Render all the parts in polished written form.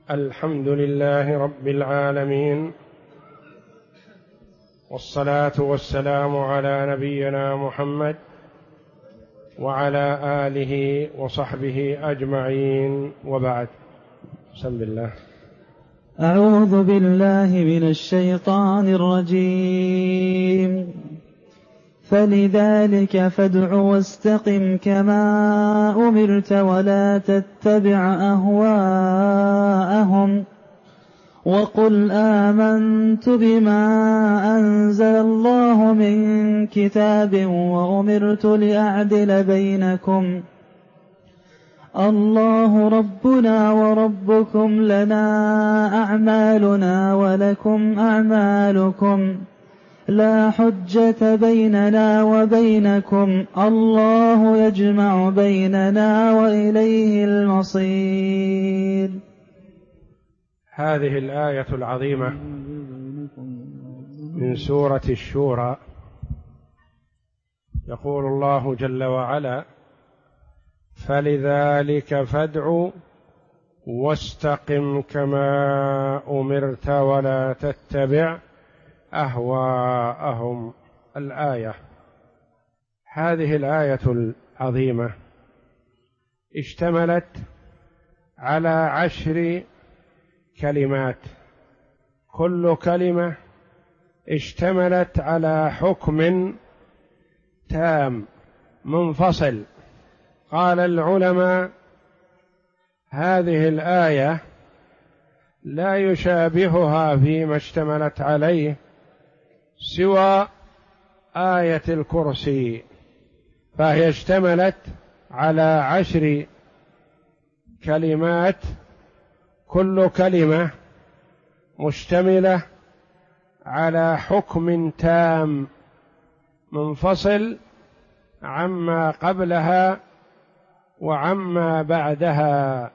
الحمد لله رب العالمين، والصلاة والسلام على نبينا محمد وعلى آله وصحبه أجمعين، وبعد. بسم الله. أعوذ بالله من الشيطان الرجيم. فلذلك فادع واستقم كما أمرت ولا تتبع أهواءهم وقل آمنت بما أنزل الله من كتاب وأمرت لأعدل بينكم الله ربنا وربكم لنا أعمالنا ولكم أعمالكم لا حجة بيننا وبينكم الله يجمع بيننا وإليه المصير. هذه الآية العظيمة من سورة الشورى، يقول الله جل وعلا: فلذلك فادع واستقم كما أمرت ولا تتبع أهواءهم. الآية، هذه الآية العظيمة اشتملت على 10 كلمات، كل كلمة اشتملت على حكم تام منفصل. قال العلماء: هذه الآية لا يشابهها فيما اشتملت عليه سوى آية الكرسي، فهي اشتملت على 10 كلمات، كل كلمة مشتملة على حكم تام منفصل عما قبلها وعما بعدها،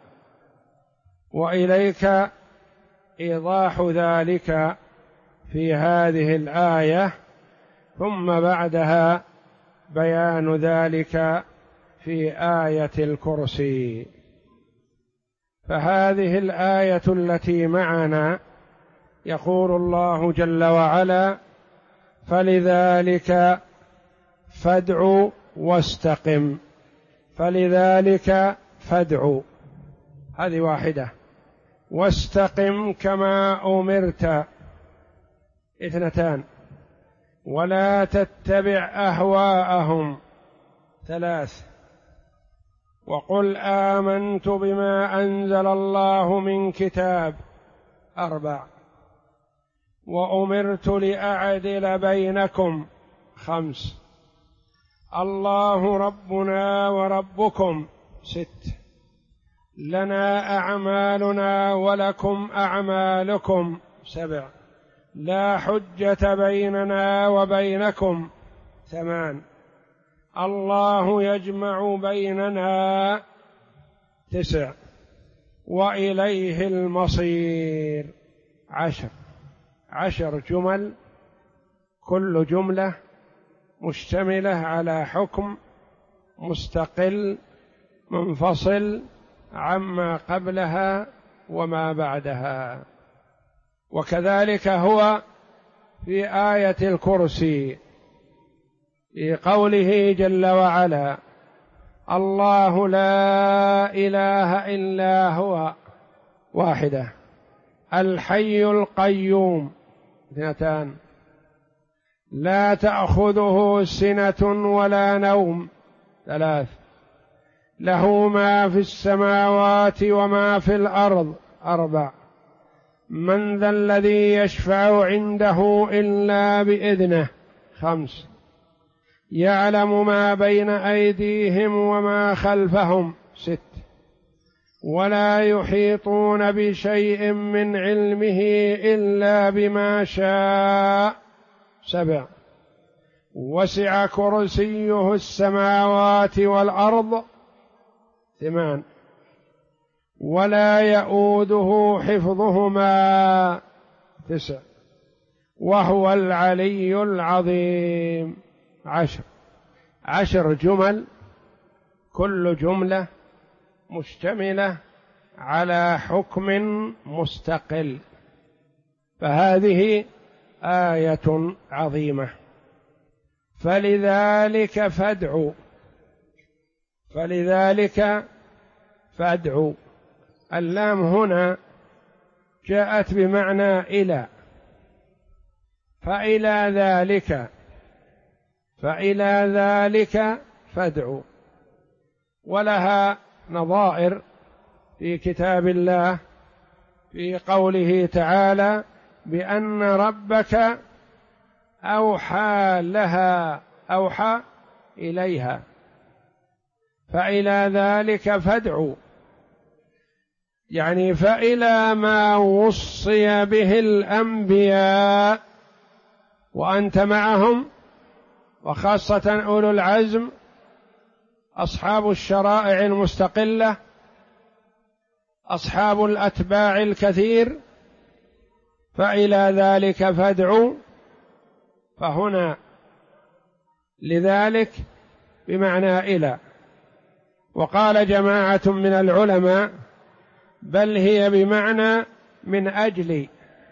وإليك إيضاح ذلك في هذه الآية، ثم بعدها بيان ذلك في آية الكرسي. فهذه الآية التي معنا يقول الله جل وعلا: فلذلك فادع واستقم. فلذلك فادع، هذه واحدة، واستقم كما أمرت، 2، ولا تتبع أهواءهم، 3، وقل آمنت بما أنزل الله من كتاب، 4، وأمرت لأعدل بينكم، 5، الله ربنا وربكم، 6، لنا أعمالنا ولكم أعمالكم، 7، لا حجة بيننا وبينكم، 8، الله يجمع بيننا، 9، وإليه المصير، 10 جمل، كل جملة مشتملة على حكم مستقل منفصل عما قبلها وما بعدها. وكذلك هو في آية الكرسي في قوله جل وعلا: الله لا إله إلا هو، 1، الحي القيوم، 2، لا تأخذه سنة ولا نوم، 3، له ما في السماوات وما في الأرض، 4، من ذا الذي يشفع عنده إلا بإذنه، 5، يعلم ما بين أيديهم وما خلفهم، 6، ولا يحيطون بشيء من علمه إلا بما شاء، 7، وسع كرسيه السماوات والأرض، 8، ولا يؤوده حفظهما، 9، وهو العلي العظيم، 10 جمل، كل جملة مشتملة على حكم مستقل، فهذه آية عظيمة. فلذلك فادعوا. اللام هنا جاءت بمعنى إلى، فإلى ذلك فادعوا، ولها نظائر في كتاب الله في قوله تعالى بأن ربك أوحى لها، أوحى إليها، فإلى ذلك فادعوا، يعني فإلى ما وصي به الأنبياء وأنت معهم، وخاصة أولو العزم أصحاب الشرائع المستقلة أصحاب الأتباع الكثير، فإلى ذلك فادعوا. فهنا لذلك بمعنى إلى. وقال جماعة من العلماء بل هي بمعنى من أجل،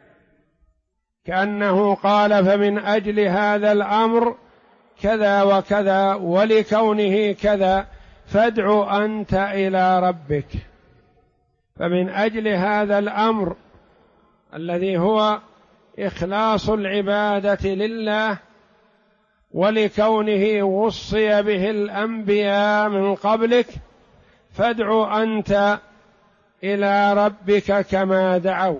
كأنه قال فمن أجل هذا الأمر كذا وكذا ولكونه كذا فادع أنت إلى ربك، فمن أجل هذا الأمر الذي هو إخلاص العبادة لله ولكونه وصي به الأنبياء من قبلك، فادع أنت إلى ربك كما دعوا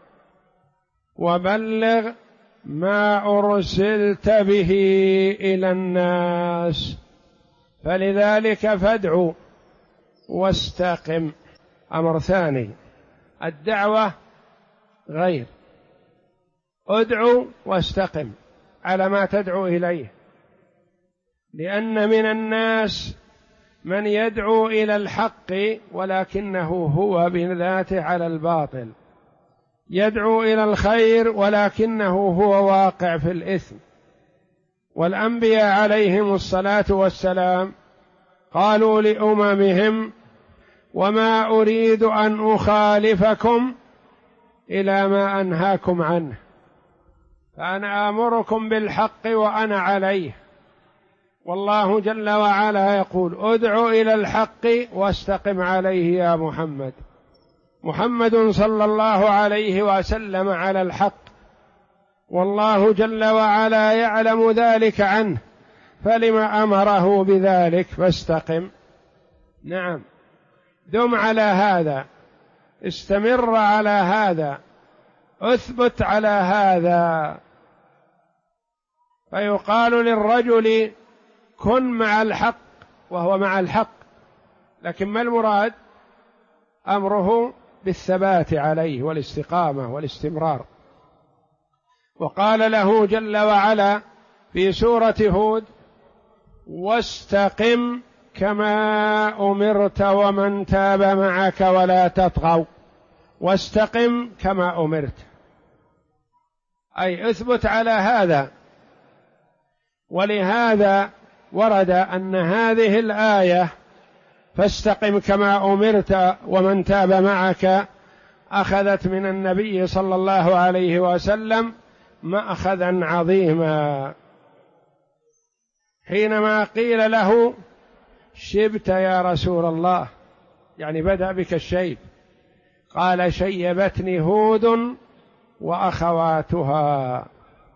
وبلغ ما أرسلت به إلى الناس، فلذلك فادع واستقم. أمر ثاني، الدعوة غير، ادعو واستقم على ما تدعو إليه، لأن من الناس من يدعو إلى الحق ولكنه هو بذاته على الباطل، يدعو إلى الخير ولكنه هو واقع في الإثم. والأنبياء عليهم الصلاة والسلام قالوا لأممهم وما أريد أن أخالفكم إلى ما أنهاكم عنه، فأنا آمركم بالحق وأنا عليه. والله جل وعلا يقول ادع إلى الحق واستقم عليه يا محمد. محمد صلى الله عليه وسلم على الحق، والله جل وعلا يعلم ذلك عنه، فلما أمره بذلك؟ فاستقم. نعم، دم على هذا، استمر على هذا، اثبت على هذا. فيقال للرجل كن مع الحق وهو مع الحق، لكن ما المراد؟ أمره بالثبات عليه والاستقامة والاستمرار. وقال له جل وعلا في سورة هود واستقم كما أمرت ومن تاب معك ولا تطغوا. واستقم كما أمرت، أي اثبت على هذا. ولهذا ورد أن هذه الآية فاستقم كما أمرت ومن تاب معك أخذت من النبي صلى الله عليه وسلم مأخذا عظيما، حينما قيل له شبت يا رسول الله، يعني بدأ بك الشيب، قال شيبتني هود وأخواتها.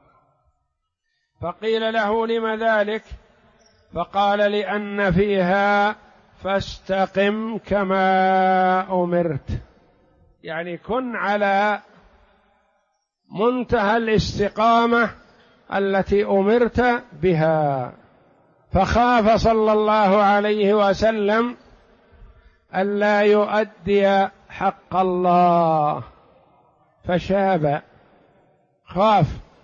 فقيل له لم ذلك؟ فقال لأن فيها فاستقم كما أمرت، يعني كن على منتهى الاستقامة التي أمرت بها. فخاف صلى الله عليه وسلم ألا يؤدي حق الله فشاب، خاف،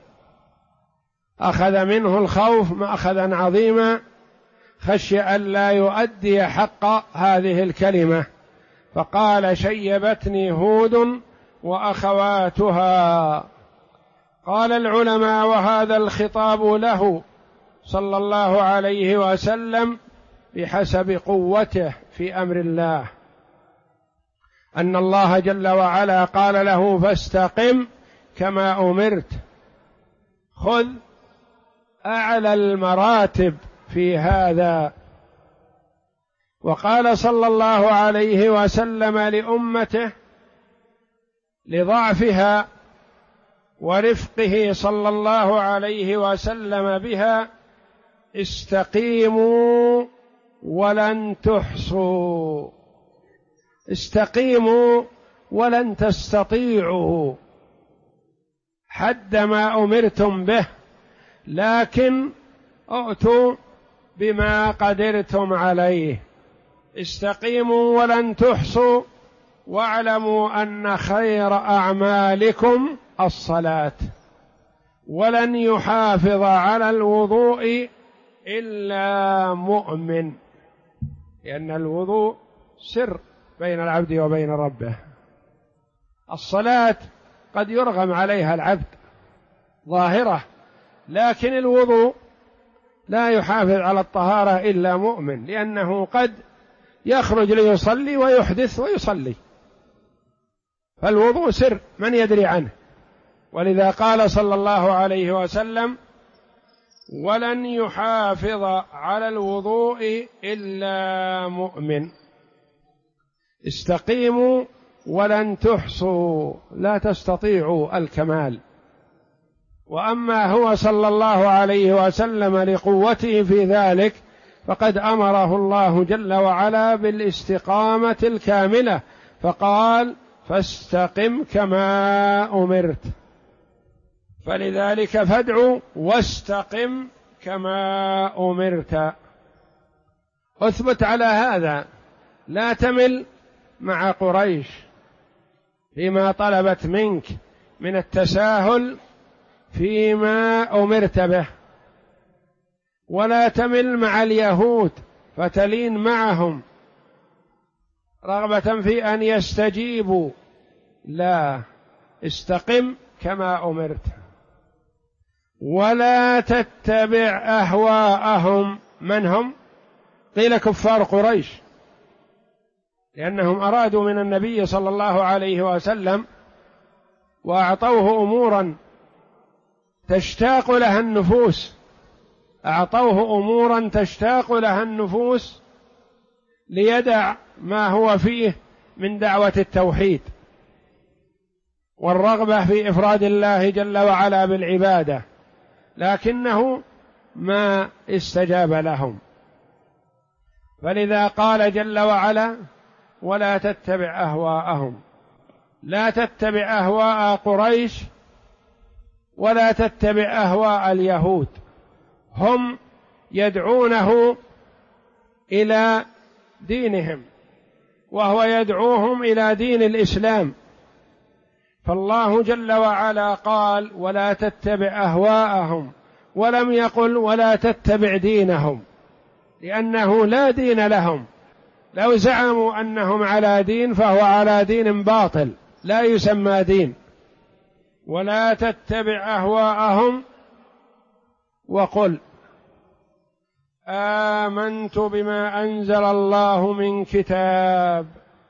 أخذ منه الخوف مأخذا عظيما، خشي ألا يؤدي حق هذه الكلمة، فقال شيبتني هود وأخواتها. قال العلماء وهذا الخطاب له صلى الله عليه وسلم بحسب قوته في أمر الله. أن الله جل وعلا قال له فاستقم كما أمرت، خذ أعلى المراتب في هذا. وقال صلى الله عليه وسلم لأمته لضعفها ورفقه صلى الله عليه وسلم بها: استقيموا ولن تحصوا، استقيموا ولن تستطيعوا حد ما أمرتم به، لكن ائتوا بما قدرتم عليه. استقيموا ولن تحصوا، واعلموا أن خير أعمالكم الصلاة، ولن يحافظ على الوضوء إلا مؤمن، لأن الوضوء سر بين العبد وبين ربه. الصلاة قد يرغم عليها العبد ظاهرة، لكن الوضوء لا يحافظ على الطهارة إلا مؤمن، لأنه قد يخرج ليصلي ويحدث ويصلي، فالوضوء سر من يدري عنه. ولذا قال صلى الله عليه وسلم: ولن يحافظ على الوضوء إلا مؤمن. استقيموا ولن تحصوا، لا تستطيعوا الكمال. وأما هو صلى الله عليه وسلم لقوته في ذلك فقد أمره الله جل وعلا بالاستقامة الكاملة، فقال: فاستقم كما أمرت. فلذلك فادع واستقم كما أمرت. اثبت على هذا، لا تمل مع قريش فيما طلبت منك من التساهل فيما أمرت به، ولا تمل مع اليهود فتلين معهم رغبة في أن يستجيبوا، لا، استقم كما أمرت. ولا تتبع أهواءهم. من هم؟ قيل كفار قريش، لأنهم أرادوا من النبي صلى الله عليه وسلم وأعطوه أمورا تشتاق لها النفوس، أعطوه أمورا تشتاق لها النفوس ليدع ما هو فيه من دعوة التوحيد والرغبة في إفراد الله جل وعلا بالعبادة، لكنه ما استجاب لهم. فلذا قال جل وعلا: ولا تتبع أهواءهم. لا تتبع أهواء قريش ولا تتبع أهواء اليهود، هم يدعونه إلى دينهم وهو يدعوهم إلى دين الإسلام. فالله جل وعلا قال: ولا تتبع أهواءهم، ولم يقل ولا تتبع دينهم، لأنه لا دين لهم. لو زعموا أنهم على دين فهو على دين باطل لا يسمى دين. ولا تتبع أهواءهم وقل آمنت بما أنزل الله من كتاب.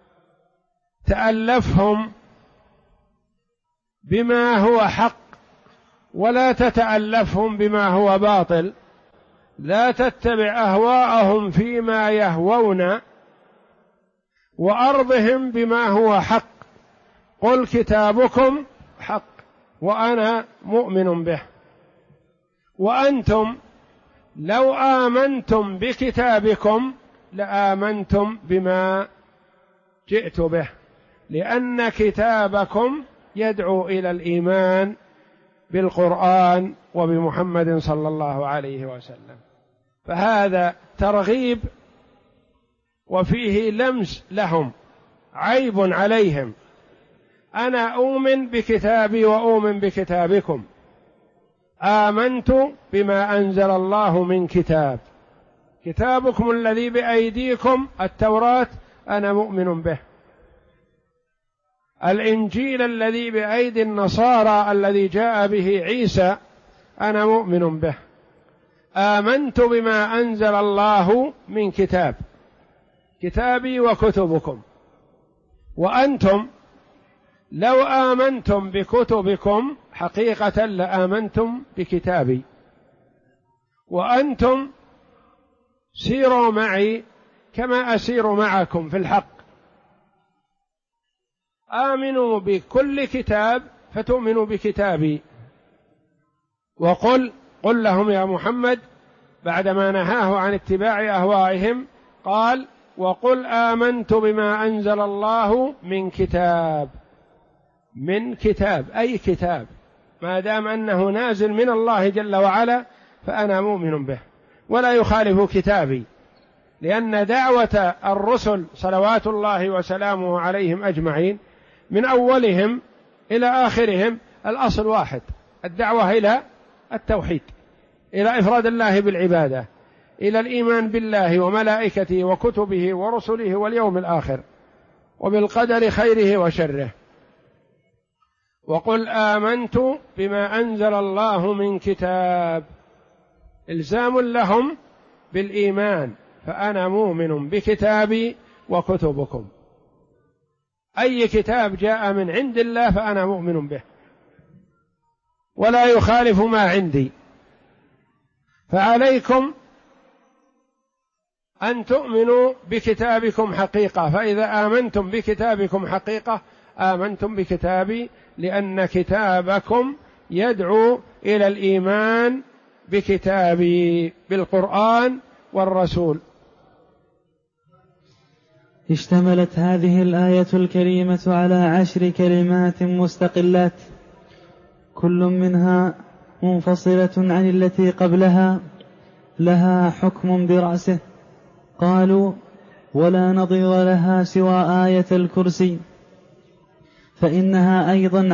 تألفهم بما هو حق ولا تتألفهم بما هو باطل. لا تتبع أهواءهم فيما يهوون وأرضهم بما هو حق. قل كتابكم حق وأنا مؤمن به. وأنتم لو آمنتم بكتابكم لآمنتم بما جئت به، لأن كتابكم يدعو إلى الإيمان بالقرآن وبمحمد صلى الله عليه وسلم. فهذا ترغيب وفيه لمس لهم، عيب عليهم. أنا أؤمن بكتابي وأؤمن بكتابكم. آمنت بما أنزل الله من كتاب. كتابكم الذي بأيديكم التوراة أنا مؤمن به. الإنجيل الذي بأيدي النصارى الذي جاء به عيسى أنا مؤمن به. آمنت بما أنزل الله من كتاب، كتابي وكتبكم. وأنتم لو آمنتم بكتبكم حقيقة لآمنتم بكتابي، وأنتم سيروا معي كما أسير معكم في الحق، آمنوا بكل كتاب فتؤمنوا بكتابي. قل لهم يا محمد بعدما نهاه عن اتباع أهوائهم قال وقل آمنت بما أنزل الله من كتاب. من كتاب أي كتاب، ما دام أنه نازل من الله جل وعلا فأنا مؤمن به ولا يخالف كتابي، لأن دعوة الرسل صلوات الله وسلامه عليهم أجمعين من أولهم إلى آخرهم الأصل واحد، الدعوة إلى التوحيد، إلى إفراد الله بالعبادة، إلى الإيمان بالله وملائكته وكتبه ورسله واليوم الآخر وبالقدر خيره وشره. وقل آمنت بما أنزل الله من كتاب، إلزام لهم بالإيمان، فأنا مؤمن بكتابي وكتبكم، أي كتاب جاء من عند الله فأنا مؤمن به ولا يخالف ما عندي. فعليكم أن تؤمنوا بكتابكم حقيقة، فإذا آمنتم بكتابكم حقيقة آمنتم بكتابي، لأن كتابكم يدعو إلى الإيمان بكتابي بالقرآن والرسول. اشتملت هذه الآية الكريمة على 10 كلمات مستقلات، كل منها منفصلة عن التي قبلها، لها حكم برأسه. قالوا ولا نظير لها سوى آية الكرسي، فإنها أيضا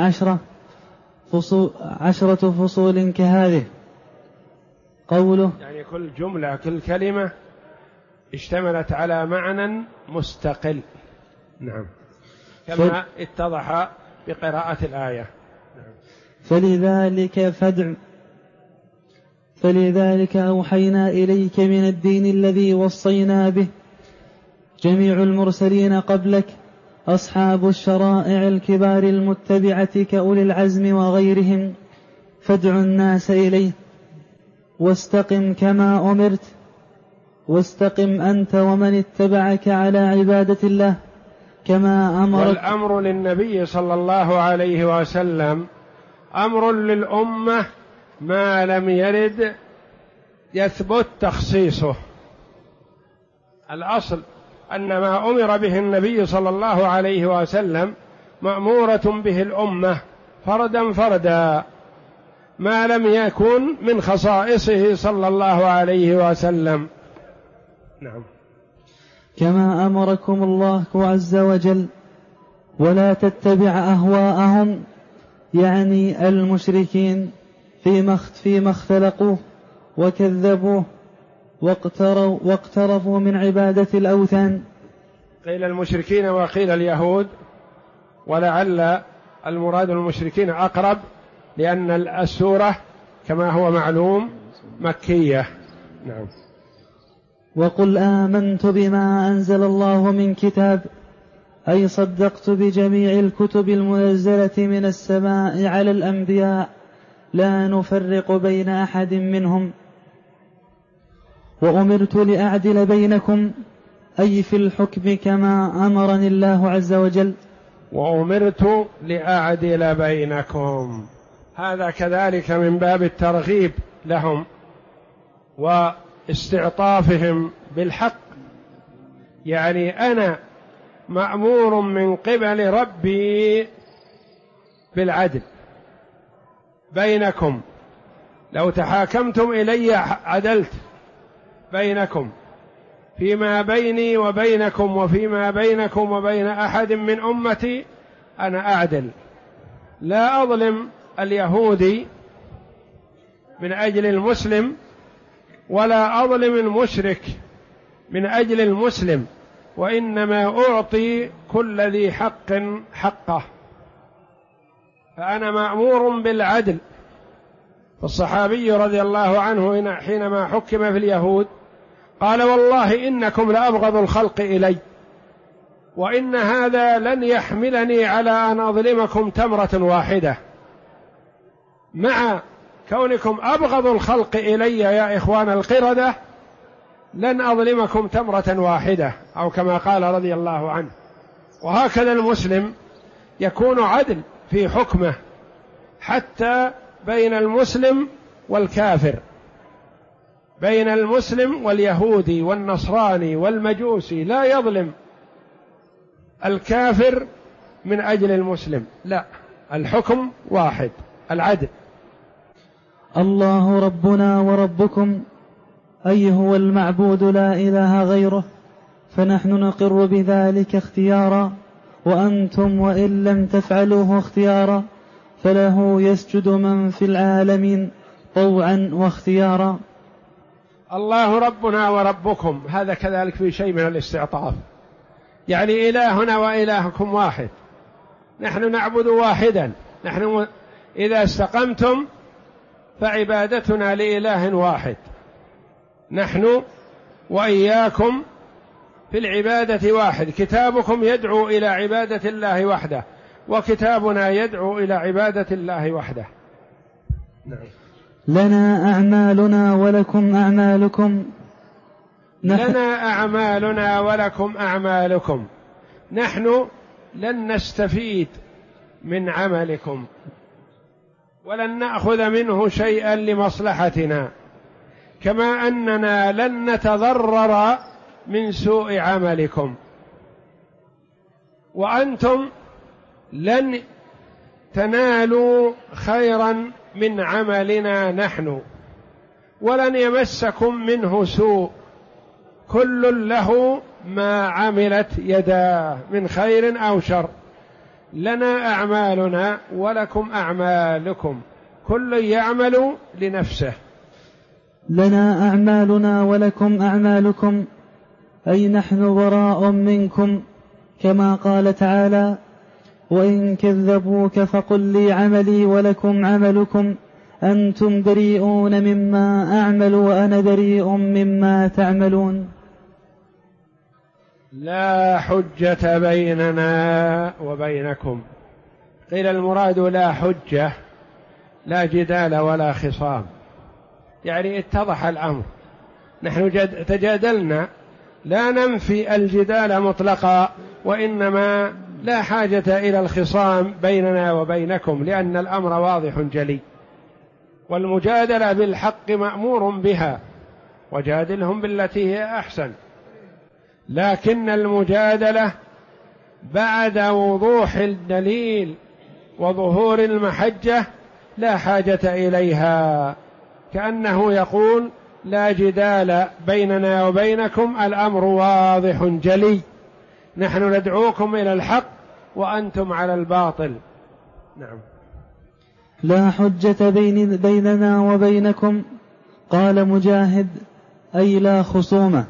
10 فصول كهذه. قوله يعني كل جملة كل كلمة اشتملت على معنى مستقل. نعم، كما اتضح بقراءة الآية. نعم. فلذلك أوحينا إليك من الدين الذي وصينا به جميع المرسلين قبلك، أصحاب الشرائع الكبار المتبعة كأولي العزم وغيرهم، فادع الناس إليه واستقم كما أمرت، واستقم أنت ومن اتبعك على عبادة الله كما أمرك. والأمر للنبي صلى الله عليه وسلم أمر للأمة ما لم يرد يثبت تخصيصه. الأصل أن ما أمر به النبي صلى الله عليه وسلم مأمورة به الأمة فردا فردا، ما لم يكن من خصائصه صلى الله عليه وسلم. نعم. كما أمركم الله عز وجل، ولا تتبع أهواءهم، يعني المشركين فيما اختلقوه وكذبوه واقترفوا من عبادة الأوثان. قيل المشركين وقيل اليهود، ولعل المراد المشركين أقرب، لأن السورة كما هو معلوم مكية. نعم. وقل آمنت بما أنزل الله من كتاب، أي صدقت بجميع الكتب المنزلة من السماء على الأنبياء لا نفرق بين أحد منهم. وأمرت لأعدل بينكم، أي في الحكم كما أمرني الله عز وجل. وأمرت لأعدل بينكم، هذا كذلك من باب الترغيب لهم واستعطافهم بالحق، يعني أنا مأمور من قبل ربي بالعدل بينكم، لو تحاكمتم إلي عدلت بينكم فيما بيني وبينكم وفيما بينكم وبين أحد من أمتي، أنا أعدل، لا أظلم اليهودي من أجل المسلم ولا أظلم المشرك من أجل المسلم، وإنما أعطي كل ذي حق حقه، فأنا مأمور بالعدل. فالصحابي رضي الله عنه حينما حكم في اليهود قال والله إنكم لأبغض الخلق إلي، وإن هذا لن يحملني على أن أظلمكم تمرة واحدة، مع كونكم أبغض الخلق إلي يا إخوان القردة لن أظلمكم تمرة واحدة، أو كما قال رضي الله عنه. وهكذا المسلم يكون عدل في حكمه حتى بين المسلم والكافر، بين المسلم واليهودي والنصراني والمجوسي، لا يظلم الكافر من أجل المسلم، لا، الحكم واحد، العدل. الله ربنا وربكم أي هو المعبود لا إله غيره، فنحن نقر بذلك اختيارا، وأنتم وإن لم تفعلوه اختيارا فله يسجد من في العالمين طوعا واختيارا. الله ربنا وربكم، هذا كذلك في شيء من الاستعطاف، يعني إلهنا وإلهكم واحد، نحن نعبد واحدا، نحن إذا استقمتم فعبادتنا لإله واحد، نحن وإياكم في العبادة واحد، كتابكم يدعو إلى عبادة الله وحده، وكتابنا يدعو إلى عبادة الله وحده. نعم. لنا أعمالنا ولكم أعمالكم، لنا أعمالنا ولكم أعمالكم، نحن لن نستفيد من عملكم ولن نأخذ منه شيئا لمصلحتنا، كما أننا لن نتضرر من سوء عملكم، وأنتم لن تنالوا خيرا من عملنا نحن، ولن يمسكم منه سوء، كل له ما عملت يداه من خير أو شر. لنا أعمالنا ولكم أعمالكم، كل يعمل لنفسه. لنا أعمالنا ولكم أعمالكم، أي نحن براء منكم، كما قال تعالى: وإن كذبوك فقل لي عملي ولكم عملكم أنتم بريئون مما أعمل وأنا بريء مما تعملون. لا حجة بيننا وبينكم، قيل المراد لا حجة، لا جدال ولا خصام، يعني اتضح الأمر، نحن تجادلنا، لا ننفي الجدال مطلقا، وإنما لا حاجة إلى الخصام بيننا وبينكم، لأن الأمر واضح جلي، والمجادلة بالحق مأمور بها، وجادلهم بالتي هي أحسن، لكن المجادلة بعد وضوح الدليل وظهور المحجة لا حاجة إليها، كأنه يقول: لا جدال بيننا وبينكم، الأمر واضح جلي، نحن ندعوكم إلى الحق وأنتم على الباطل. نعم. لا حجة بيننا وبينكم، قال مجاهد: أي لا خصومة،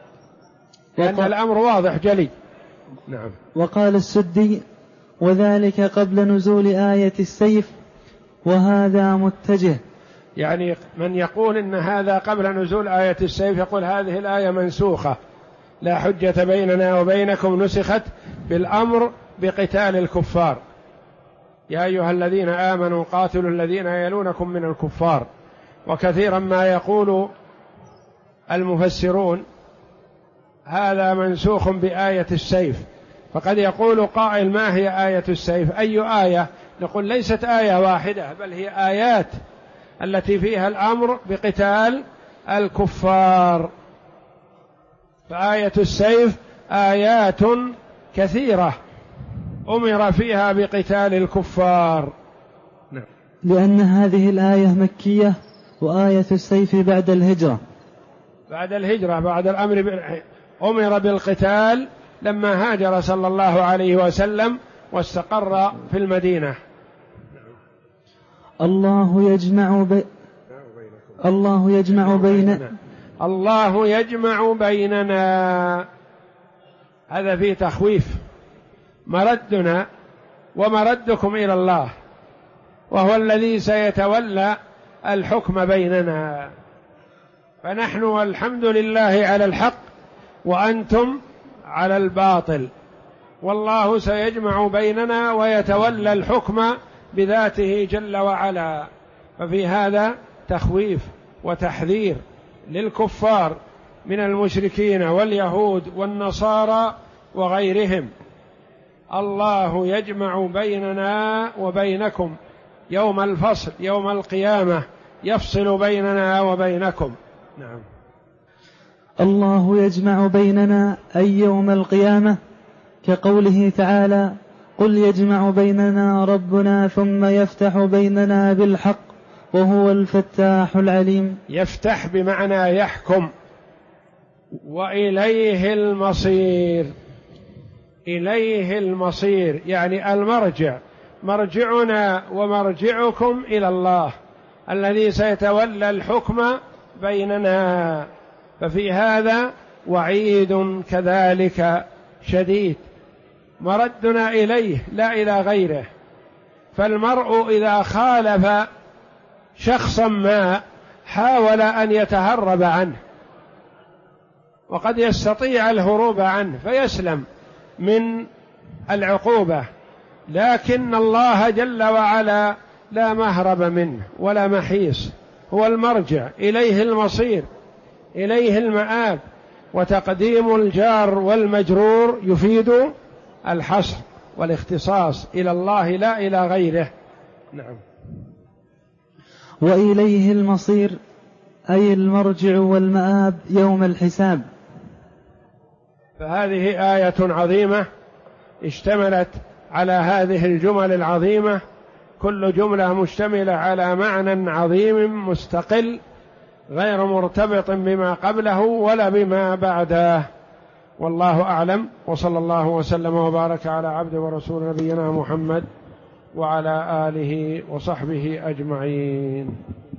لأن الأمر واضح جلي. نعم. وقال السدي: وذلك قبل نزول آية السيف، وهذا متجه. يعني من يقول إن هذا قبل نزول آية السيف يقول هذه الآية منسوخة، لا حجة بيننا وبينكم نسخت بالأمر بقتال الكفار، يا أيها الذين آمنوا قاتلوا الذين يلونكم من الكفار. وكثيرا ما يقول المفسرون هذا منسوخ بآية السيف، فقد يقول قائل: ما هي آية السيف؟ أي آية؟ نقول: ليست آية واحدة، بل هي آيات التي فيها الأمر بقتال الكفار، فآية السيف آيات كثيرة أمر فيها بقتال الكفار. نعم. لأن هذه الآية مكية، وآية السيف بعد الهجرة، بعد الهجرة، بعد الأمر أمر بالقتال لما هاجر صلى الله عليه وسلم واستقر في المدينة. الله يجمع بيننا، هذا فيه تخويف، مردنا ومردكم إلى الله، وهو الذي سيتولى الحكم بيننا، فنحن والحمد لله على الحق وأنتم على الباطل، والله سيجمع بيننا ويتولى الحكم بذاته جل وعلا. ففي هذا تخويف وتحذير للكفار من المشركين واليهود والنصارى وغيرهم. الله يجمع بيننا وبينكم يوم الفصل، يوم القيامة يفصل بيننا وبينكم. نعم. الله يجمع بيننا أي يوم القيامة، كقوله تعالى: قل يجمع بيننا ربنا ثم يفتح بيننا بالحق وهو الفتاح العليم. يفتح بمعنى يحكم، وإليه المصير. إليه المصير يعني المرجع، مرجعنا ومرجعكم إلى الله الذي سيتولى الحكم بيننا. ففي هذا وعيد كذلك شديد، مردنا إليه لا إلى غيره. فالمرء إذا خالف شخصا ما حاول أن يتهرب عنه، وقد يستطيع الهروب عنه فيسلم من العقوبة، لكن الله جل وعلا لا مهرب منه ولا محيص، هو المرجع، إليه المصير، إليه المآب. وتقديم الجار والمجرور يفيد الحصر والاختصاص، إلى الله لا إلى غيره. نعم. وإليه المصير أي المرجع والمآب يوم الحساب. فهذه آية عظيمة اشتملت على هذه الجمل العظيمة، كل جملة مشتملة على معنى عظيم مستقل غير مرتبط بما قبله ولا بما بعده. والله أعلم، وصلى الله وسلم وبارك على عبد ورسول نبينا محمد وعلى آله وصحبه أجمعين.